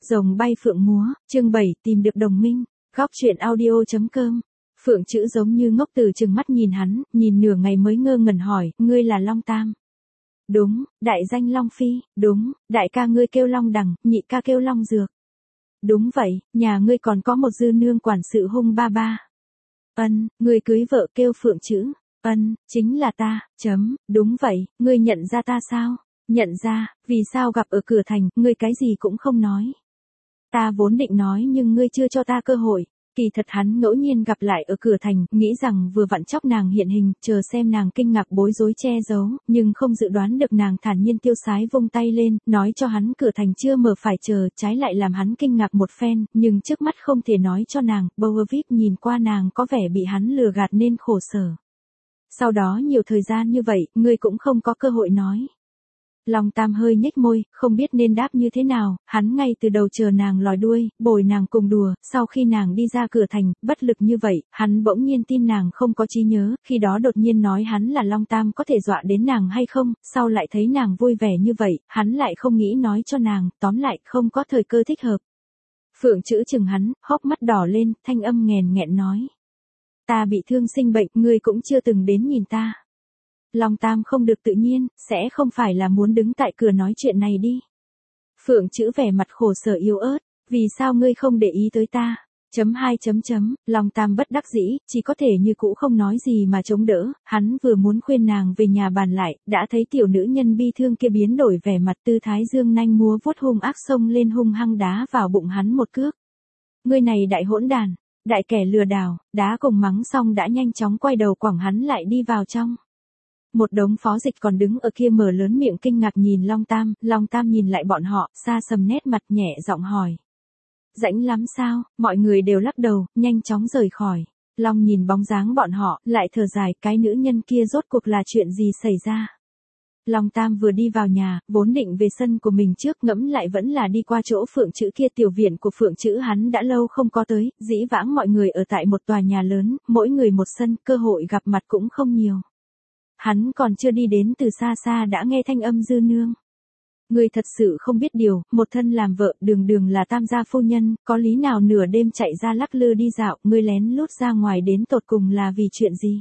Rồng bay phượng múa, chương 7 tìm được đồng minh, góc truyện audio.com. Phượng Chữ giống như ngốc từ trừng mắt nhìn hắn, nhìn nửa ngày mới ngơ ngẩn hỏi, ngươi là Long Tam. Đúng, đại danh Long Phi, đúng, đại ca ngươi kêu Long Đằng, nhị ca kêu Long Dược. Đúng vậy, nhà ngươi còn có một dư nương quản sự hung ba ba. Ngươi cưới vợ kêu Phượng Chữ. Chính là ta, đúng vậy, ngươi nhận ra ta sao? Nhận ra, vì sao gặp ở cửa thành, ngươi cái gì cũng không nói. Ta vốn định nói nhưng ngươi chưa cho ta cơ hội. Kỳ thật hắn ngẫu nhiên gặp lại ở cửa thành, nghĩ rằng vừa vặn chóc nàng hiện hình, chờ xem nàng kinh ngạc bối rối che giấu, nhưng không dự đoán được nàng thản nhiên tiêu sái vung tay lên, nói cho hắn cửa thành chưa mở phải chờ, trái lại làm hắn kinh ngạc một phen, nhưng trước mắt không thể nói cho nàng, Bowervip nhìn qua nàng có vẻ bị hắn lừa gạt nên khổ sở. Sau đó nhiều thời gian như vậy, ngươi cũng không có cơ hội nói. Long Tam hơi nhếch môi, không biết nên đáp như thế nào, hắn ngay từ đầu chờ nàng lòi đuôi, bồi nàng cùng đùa, sau khi nàng đi ra cửa thành, bất lực như vậy, hắn bỗng nhiên tin nàng không có trí nhớ, khi đó đột nhiên nói hắn là Long Tam có thể dọa đến nàng hay không, sau lại thấy nàng vui vẻ như vậy, hắn lại không nghĩ nói cho nàng, tóm lại không có thời cơ thích hợp. Phượng Chữ chừng hắn, hốc mắt đỏ lên, thanh âm nghèn nghẹn nói. Ta bị thương sinh bệnh, ngươi cũng chưa từng đến nhìn ta. Long Tam không được tự nhiên, sẽ không phải là muốn đứng tại cửa nói chuyện này đi. Phượng Chữ vẻ mặt khổ sở yếu ớt, vì sao ngươi không để ý tới ta? Long Tam bất đắc dĩ, chỉ có thể như cũ không nói gì mà chống đỡ, hắn vừa muốn khuyên nàng về nhà bàn lại, đã thấy tiểu nữ nhân bi thương kia biến đổi vẻ mặt tư thái dương nanh múa vuốt hung ác xông lên hung hăng đá vào bụng hắn một cước. Ngươi này đại hỗn đàn, đại kẻ lừa đảo, đá cùng mắng xong đã nhanh chóng quay đầu quẳng hắn lại đi vào trong. Một đống phó dịch còn đứng ở kia mở lớn miệng kinh ngạc nhìn Long Tam nhìn lại bọn họ, xa sầm nét mặt nhẹ giọng hỏi. Rãnh lắm sao, mọi người đều lắc đầu, nhanh chóng rời khỏi. Long nhìn bóng dáng bọn họ, lại thở dài, cái nữ nhân kia rốt cuộc là chuyện gì xảy ra. Long Tam vừa đi vào nhà, vốn định về sân của mình trước ngẫm lại vẫn là đi qua chỗ Phượng Chữ kia tiểu viện của Phượng Chữ hắn đã lâu không có tới, dĩ vãng mọi người ở tại một tòa nhà lớn, mỗi người một sân, cơ hội gặp mặt cũng không nhiều. Hắn còn chưa đi đến từ xa xa đã nghe thanh âm dư nương. Ngươi thật sự không biết điều, một thân làm vợ, đường là tam gia phu nhân, có lý nào nửa đêm chạy ra lắc lư đi dạo, ngươi lén lút ra ngoài đến tột cùng là vì chuyện gì?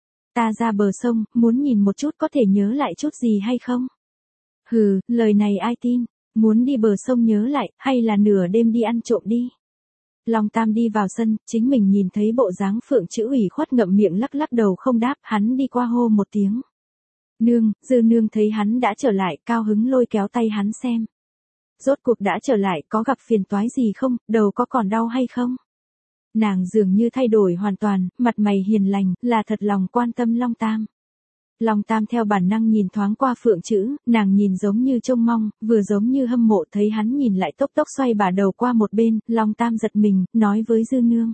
Ta ra bờ sông, muốn nhìn một chút có thể nhớ lại chút gì hay không? Hừ, lời này ai tin, muốn đi bờ sông nhớ lại, hay là nửa đêm đi ăn trộm đi? Long Tam đi vào sân, chính mình nhìn thấy bộ dáng Phượng Chữ ủy khuất ngậm miệng lắc đầu không đáp, hắn đi qua hô một tiếng. Nương, dư nương thấy hắn đã trở lại, cao hứng lôi kéo tay hắn xem. Rốt cuộc đã trở lại, có gặp phiền toái gì không, đầu có còn đau hay không? Nàng dường như thay đổi hoàn toàn, mặt mày hiền lành, là thật lòng quan tâm Long Tam. Long Tam theo bản năng nhìn thoáng qua Phượng Chữ, nàng nhìn giống như trông mong, vừa giống như hâm mộ, thấy hắn nhìn lại tốc xoay bà đầu qua một bên, Long Tam giật mình, nói với dư nương.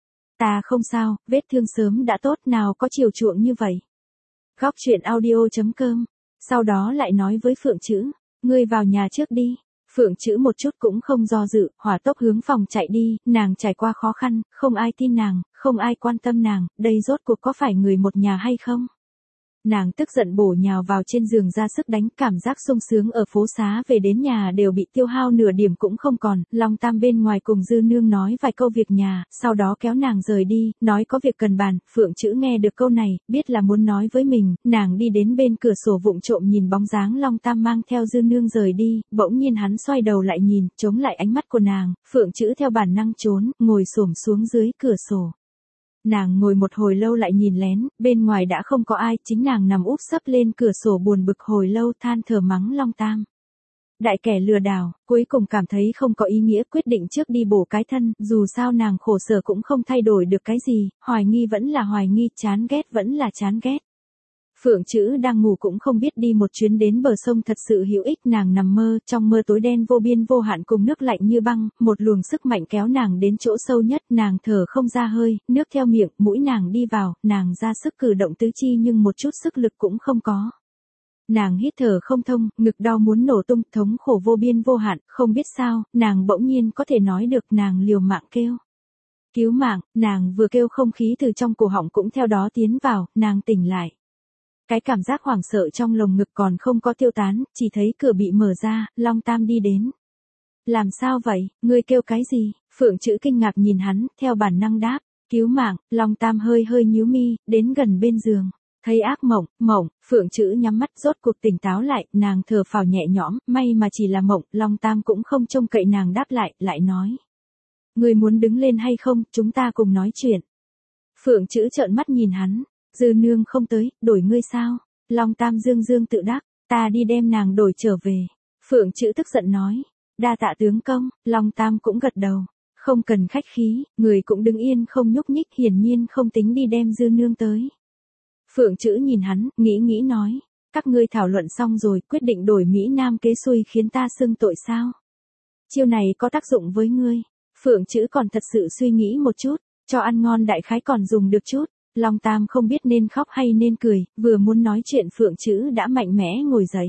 Ta không sao, vết thương sớm đã tốt, nào có chiều chuộng như vậy. Góc truyện audio.com. Sau đó lại nói với Phượng Chữ, ngươi vào nhà trước đi. Phượng Chữ một chút cũng không do dự, hỏa tốc hướng phòng chạy đi, nàng trải qua khó khăn, không ai tin nàng, không ai quan tâm nàng, đây rốt cuộc có phải người một nhà hay không? Nàng tức giận bổ nhào vào trên giường ra sức đánh, cảm giác sung sướng ở phố xá về đến nhà đều bị tiêu hao nửa điểm cũng không còn. Long Tam bên ngoài cùng dư nương nói vài câu việc nhà, sau đó kéo nàng rời đi, nói có việc cần bàn. Phượng Chữ nghe được câu này, biết là muốn nói với mình, nàng đi đến bên cửa sổ vụng trộm nhìn bóng dáng Long Tam mang theo dư nương rời đi, bỗng nhiên hắn xoay đầu lại nhìn, chống lại ánh mắt của nàng, Phượng Chữ theo bản năng trốn, ngồi xổm xuống dưới cửa sổ. Nàng ngồi một hồi lâu lại nhìn lén, bên ngoài đã không có ai, chính nàng nằm úp sấp lên cửa sổ buồn bực hồi lâu than thở mắng Long Tam. Đại kẻ lừa đảo, cuối cùng cảm thấy không có ý nghĩa quyết định trước đi bổ cái thân, dù sao nàng khổ sở cũng không thay đổi được cái gì, hoài nghi vẫn là hoài nghi, chán ghét vẫn là chán ghét. Phượng Chữ đang ngủ cũng không biết đi một chuyến đến bờ sông thật sự hữu ích, nàng nằm mơ, trong mơ tối đen vô biên vô hạn cùng nước lạnh như băng, một luồng sức mạnh kéo nàng đến chỗ sâu nhất, nàng thở không ra hơi, nước theo miệng, mũi nàng đi vào, nàng ra sức cử động tứ chi nhưng một chút sức lực cũng không có. Nàng hít thở không thông, ngực đau muốn nổ tung, thống khổ vô biên vô hạn, không biết sao, nàng bỗng nhiên có thể nói được, nàng liều mạng kêu. Cứu mạng, nàng vừa kêu không khí từ trong cổ họng cũng theo đó tiến vào, nàng tỉnh lại. Cái cảm giác hoảng sợ trong lồng ngực còn không có tiêu tán, chỉ thấy cửa bị mở ra, Long Tam đi đến. Làm sao vậy, ngươi kêu cái gì? Phượng Chữ kinh ngạc nhìn hắn, theo bản năng đáp, cứu mạng. Long Tam hơi hơi nhíu mi, đến gần bên giường. Thấy ác mộng, Phượng Chữ nhắm mắt rốt cuộc tỉnh táo lại, nàng thở phào nhẹ nhõm, may mà chỉ là mộng, Long Tam cũng không trông cậy nàng đáp lại nói. Ngươi muốn đứng lên hay không, chúng ta cùng nói chuyện. Phượng Chữ trợn mắt nhìn hắn, Dư Nương không tới, đổi ngươi sao? Long Tam dương tự đắc, ta đi đem nàng đổi trở về. Phượng Chữ tức giận nói, đa tạ tướng công. Long Tam cũng gật đầu, không cần khách khí, người cũng đứng yên không nhúc nhích, hiển nhiên không tính đi đem Dư Nương tới. Phượng Chữ nhìn hắn, nghĩ nói, các ngươi thảo luận xong rồi, quyết định đổi Mỹ Nam kế xuôi khiến ta xưng tội sao? Chiêu này có tác dụng với ngươi. Phượng Chữ còn thật sự suy nghĩ một chút, cho ăn ngon đại khái còn dùng được chút. Long Tam không biết nên khóc hay nên cười, vừa muốn nói chuyện Phượng Chữ đã mạnh mẽ ngồi dậy.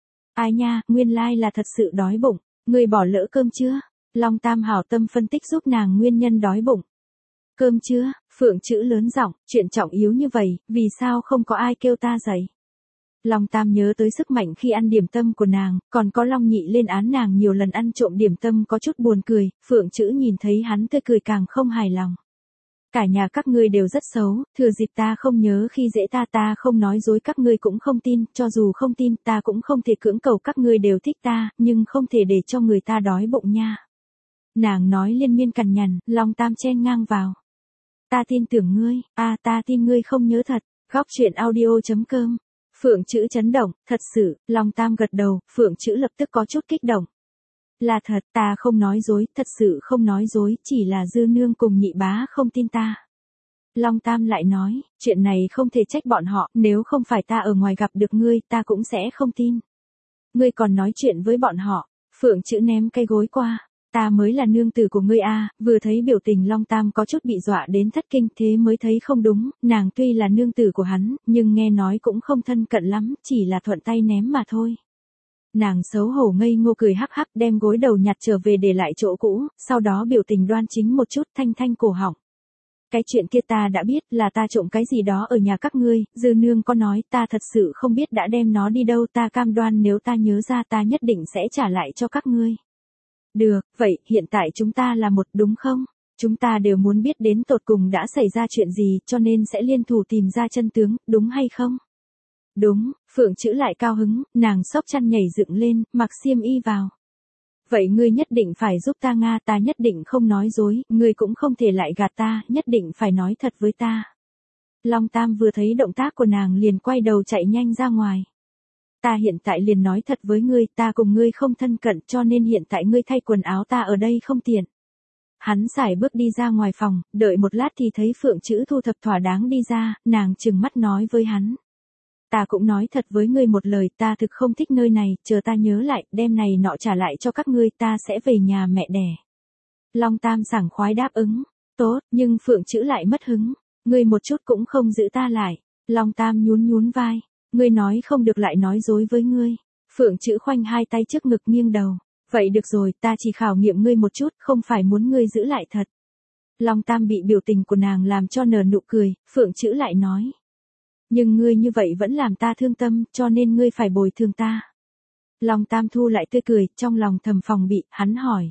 Ai nha, nguyên lai là thật sự đói bụng, ngươi bỏ lỡ cơm chưa? Long Tam hảo tâm phân tích giúp nàng nguyên nhân đói bụng. Cơm chưa? Phượng Chữ lớn giọng, chuyện trọng yếu như vậy, vì sao không có ai kêu ta dậy? Long Tam nhớ tới sức mạnh khi ăn điểm tâm của nàng, còn có Long Nhị lên án nàng nhiều lần ăn trộm điểm tâm có chút buồn cười, Phượng Chữ nhìn thấy hắn tươi cười càng không hài lòng. Cả nhà các ngươi đều rất xấu, thừa dịp ta không nhớ khi dễ ta không nói dối các ngươi cũng không tin, cho dù không tin ta cũng không thể cưỡng cầu các ngươi đều thích ta, nhưng không thể để cho người ta đói bụng nha. Nàng nói liên miên cằn nhằn, Long Tam chen ngang vào. Ta tin tưởng ngươi, ta tin ngươi không nhớ thật. Góc truyện audio.com. Phượng Chữ chấn động, thật sự. Long Tam gật đầu, Phượng Chữ lập tức có chút kích động. Là thật, ta không nói dối, thật sự không nói dối, chỉ là Dư Nương cùng Nhị Bá không tin ta. Long Tam lại nói, chuyện này không thể trách bọn họ, nếu không phải ta ở ngoài gặp được ngươi, ta cũng sẽ không tin. Ngươi còn nói chuyện với bọn họ. Phượng Chữ ném cây gối qua. Ta mới là nương tử của ngươi a. Vừa thấy biểu tình Long Tam có chút bị dọa đến thất kinh, thế mới thấy không đúng, nàng tuy là nương tử của hắn, nhưng nghe nói cũng không thân cận lắm, chỉ là thuận tay ném mà thôi. Nàng xấu hổ ngây ngô cười hắc hắc đem gối đầu nhặt trở về để lại chỗ cũ, sau đó biểu tình đoan chính một chút, thanh cổ họng. Cái chuyện kia ta đã biết, là ta trộm cái gì đó ở nhà các ngươi, Dư Nương có nói, ta thật sự không biết đã đem nó đi đâu, ta cam đoan nếu ta nhớ ra ta nhất định sẽ trả lại cho các ngươi. Được, vậy, hiện tại chúng ta là một, đúng không? Chúng ta đều muốn biết đến tột cùng đã xảy ra chuyện gì, cho nên sẽ liên thủ tìm ra chân tướng, đúng hay không? Đúng. Phượng Chữ lại cao hứng, nàng xốc chăn nhảy dựng lên, mặc xiêm y vào. Vậy ngươi nhất định phải giúp ta Nga, ta nhất định không nói dối, ngươi cũng không thể lại gạt ta, nhất định phải nói thật với ta. Long Tam vừa thấy động tác của nàng liền quay đầu chạy nhanh ra ngoài. Ta hiện tại liền nói thật với ngươi, ta cùng ngươi không thân cận cho nên hiện tại ngươi thay quần áo ta ở đây không tiện. Hắn sải bước đi ra ngoài phòng, đợi một lát thì thấy Phượng Chữ thu thập thỏa đáng đi ra, nàng trừng mắt nói với hắn. Ta cũng nói thật với ngươi một lời, ta thực không thích nơi này, chờ ta nhớ lại, đem này nọ trả lại cho các ngươi, ta sẽ về nhà mẹ đẻ. Long Tam sảng khoái đáp ứng, tốt, nhưng Phượng Chữ lại mất hứng, ngươi một chút cũng không giữ ta lại. Long Tam nhún vai, ngươi nói không được lại nói dối với ngươi. Phượng Chữ khoanh hai tay trước ngực nghiêng đầu, vậy được rồi, ta chỉ khảo nghiệm ngươi một chút, không phải muốn ngươi giữ lại thật. Long Tam bị biểu tình của nàng làm cho nở nụ cười, Phượng Chữ lại nói. Nhưng ngươi như vậy vẫn làm ta thương tâm, cho nên ngươi phải bồi thường ta. Long Tam thu lại tươi cười, trong lòng thầm phòng bị, hắn hỏi.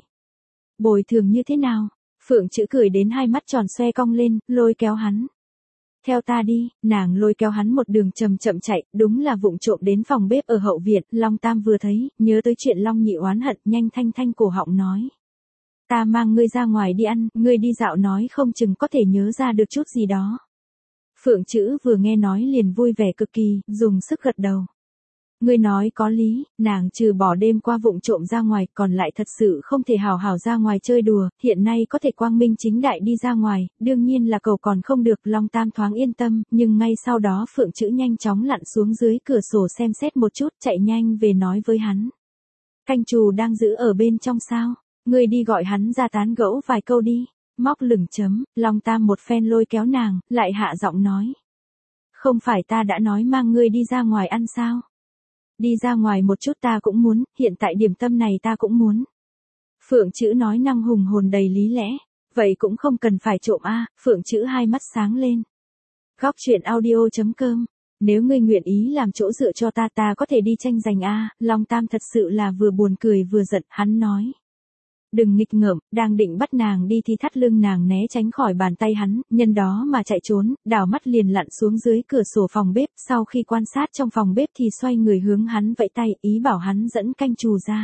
Bồi thường như thế nào? Phượng Chữ cười đến hai mắt tròn xoe cong lên, lôi kéo hắn. Theo ta đi, nàng lôi kéo hắn một đường chậm chạy, đúng là vụng trộm đến phòng bếp ở hậu viện, Long Tam vừa thấy, nhớ tới chuyện Long Nhị oán hận, nhanh thanh cổ họng nói. Ta mang ngươi ra ngoài đi ăn, ngươi đi dạo nói không chừng có thể nhớ ra được chút gì đó. Phượng Chữ vừa nghe nói liền vui vẻ cực kỳ, dùng sức gật đầu. Ngươi nói có lý, nàng trừ bỏ đêm qua vụng trộm ra ngoài, còn lại thật sự không thể hào hào ra ngoài chơi đùa, hiện nay có thể quang minh chính đại đi ra ngoài, đương nhiên là cầu còn không được, Long Tam thoáng yên tâm, nhưng ngay sau đó Phượng Chữ nhanh chóng lặn xuống dưới cửa sổ xem xét một chút, chạy nhanh về nói với hắn. Canh trù đang giữ ở bên trong sao, ngươi đi gọi hắn ra tán gẫu vài câu đi. Móc lửng chấm, Long Tam một phen lôi kéo nàng, lại hạ giọng nói. Không phải ta đã nói mang ngươi đi ra ngoài ăn sao? Đi ra ngoài một chút ta cũng muốn, hiện tại điểm tâm này ta cũng muốn. Phượng Chữ nói năng hùng hồn đầy lý lẽ, vậy cũng không cần phải trộm Phượng Chữ hai mắt sáng lên. Góc truyện audio.com, nếu ngươi nguyện ý làm chỗ dựa cho ta có thể đi tranh giành Long Tam thật sự là vừa buồn cười vừa giận, hắn nói. Đừng nghịch ngợm, đang định bắt nàng đi thì thắt lưng nàng né tránh khỏi bàn tay hắn, nhân đó mà chạy trốn, đảo mắt liền lặn xuống dưới cửa sổ phòng bếp, sau khi quan sát trong phòng bếp thì xoay người hướng hắn vẫy tay, ý bảo hắn dẫn canh chù ra.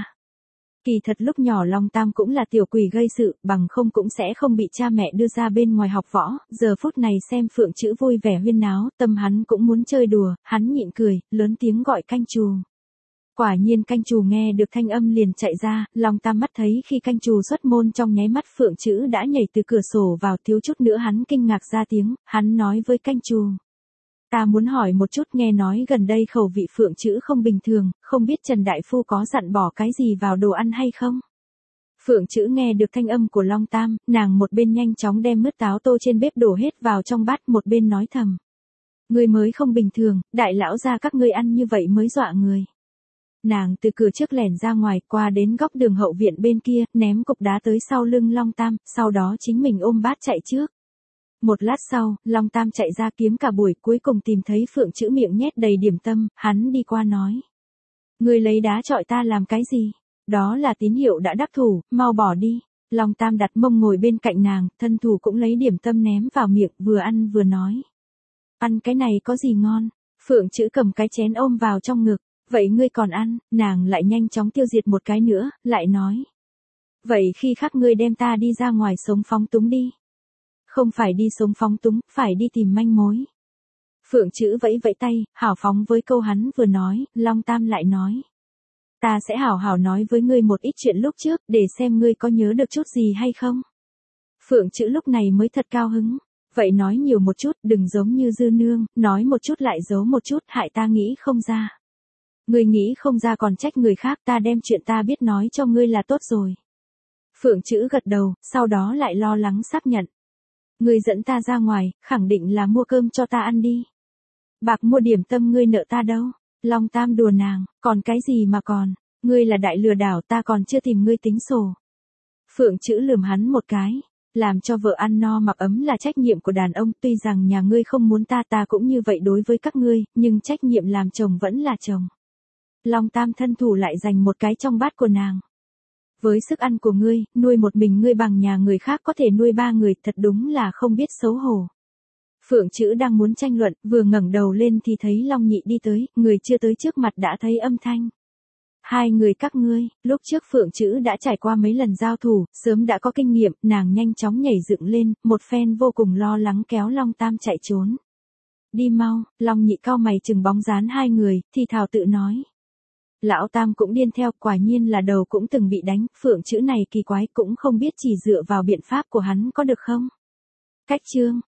Kỳ thật lúc nhỏ Long Tam cũng là tiểu quỷ gây sự, bằng không cũng sẽ không bị cha mẹ đưa ra bên ngoài học võ, giờ phút này xem Phượng Chữ vui vẻ huyên náo, tâm hắn cũng muốn chơi đùa, hắn nhịn cười, lớn tiếng gọi canh chù. Quả nhiên canh chù nghe được thanh âm liền chạy ra, Long Tam mắt thấy khi canh chù xuất môn trong nháy mắt Phượng Chữ đã nhảy từ cửa sổ vào, thiếu chút nữa hắn kinh ngạc ra tiếng, hắn nói với canh chù. Ta muốn hỏi một chút, nghe nói gần đây khẩu vị Phượng Chữ không bình thường, không biết Trần Đại Phu có dặn bỏ cái gì vào đồ ăn hay không? Phượng Chữ nghe được thanh âm của Long Tam, nàng một bên nhanh chóng đem mứt táo tô trên bếp đổ hết vào trong bát, một bên nói thầm. Ngươi mới không bình thường, đại lão gia các ngươi ăn như vậy mới dọa người. Nàng từ cửa trước lẻn ra ngoài, qua đến góc đường hậu viện bên kia, ném cục đá tới sau lưng Long Tam, sau đó chính mình ôm bát chạy trước. Một lát sau, Long Tam chạy ra kiếm cả buổi, cuối cùng tìm thấy Phượng Chữ miệng nhét đầy điểm tâm, hắn đi qua nói. Ngươi lấy đá chọi ta làm cái gì? Đó là tín hiệu đã đắc thủ, mau bỏ đi. Long Tam đặt mông ngồi bên cạnh nàng, thân thủ cũng lấy điểm tâm ném vào miệng, vừa ăn vừa nói. Ăn cái này có gì ngon? Phượng Chữ cầm cái chén ôm vào trong ngực. Vậy ngươi còn ăn? Nàng lại nhanh chóng tiêu diệt một cái nữa, lại nói. Vậy khi khác ngươi đem ta đi ra ngoài sống phóng túng đi. Không phải đi sống phóng túng, phải đi tìm manh mối. Phượng Chữ vẫy vẫy tay, hảo phóng với câu hắn vừa nói, Long Tam lại nói. Ta sẽ hảo hảo nói với ngươi một ít chuyện lúc trước, để xem ngươi có nhớ được chút gì hay không. Phượng Chữ lúc này mới thật cao hứng. Vậy nói nhiều một chút, đừng giống như dư nương, nói một chút lại giấu một chút, hại ta nghĩ không ra. Ngươi nghĩ không ra còn trách người khác, ta đem chuyện ta biết nói cho ngươi là tốt rồi. Phượng Chữ gật đầu, sau đó lại lo lắng xác nhận. Ngươi dẫn ta ra ngoài, khẳng định là mua cơm cho ta ăn đi. Bạc mua điểm tâm ngươi nợ ta đâu. Long Tam đùa nàng, còn cái gì mà còn, ngươi là đại lừa đảo, ta còn chưa tìm ngươi tính sổ. Phượng Chữ lườm hắn một cái, làm cho vợ ăn no mặc ấm là trách nhiệm của đàn ông, tuy rằng nhà ngươi không muốn ta cũng như vậy đối với các ngươi, nhưng trách nhiệm làm chồng vẫn là chồng. Long Tam thân thủ lại dành một cái trong bát của nàng. Với sức ăn của ngươi, nuôi một mình ngươi bằng nhà người khác có thể nuôi 3 người, thật đúng là không biết xấu hổ. Phượng Chữ đang muốn tranh luận, vừa ngẩng đầu lên thì thấy Long Nhị đi tới, người chưa tới trước mặt đã thấy âm thanh. Hai người các ngươi, lúc trước Phượng Chữ đã trải qua mấy lần giao thủ, sớm đã có kinh nghiệm, nàng nhanh chóng nhảy dựng lên, một phen vô cùng lo lắng kéo Long Tam chạy trốn. Đi mau, Long Nhị cau mày chừng bóng dáng hai người, thì thào tự nói. Lão Tam cũng điên theo, quả nhiên là đầu cũng từng bị đánh, Phượng Chữ này kỳ quái cũng không biết chỉ dựa vào biện pháp của hắn có được không. Cách chương.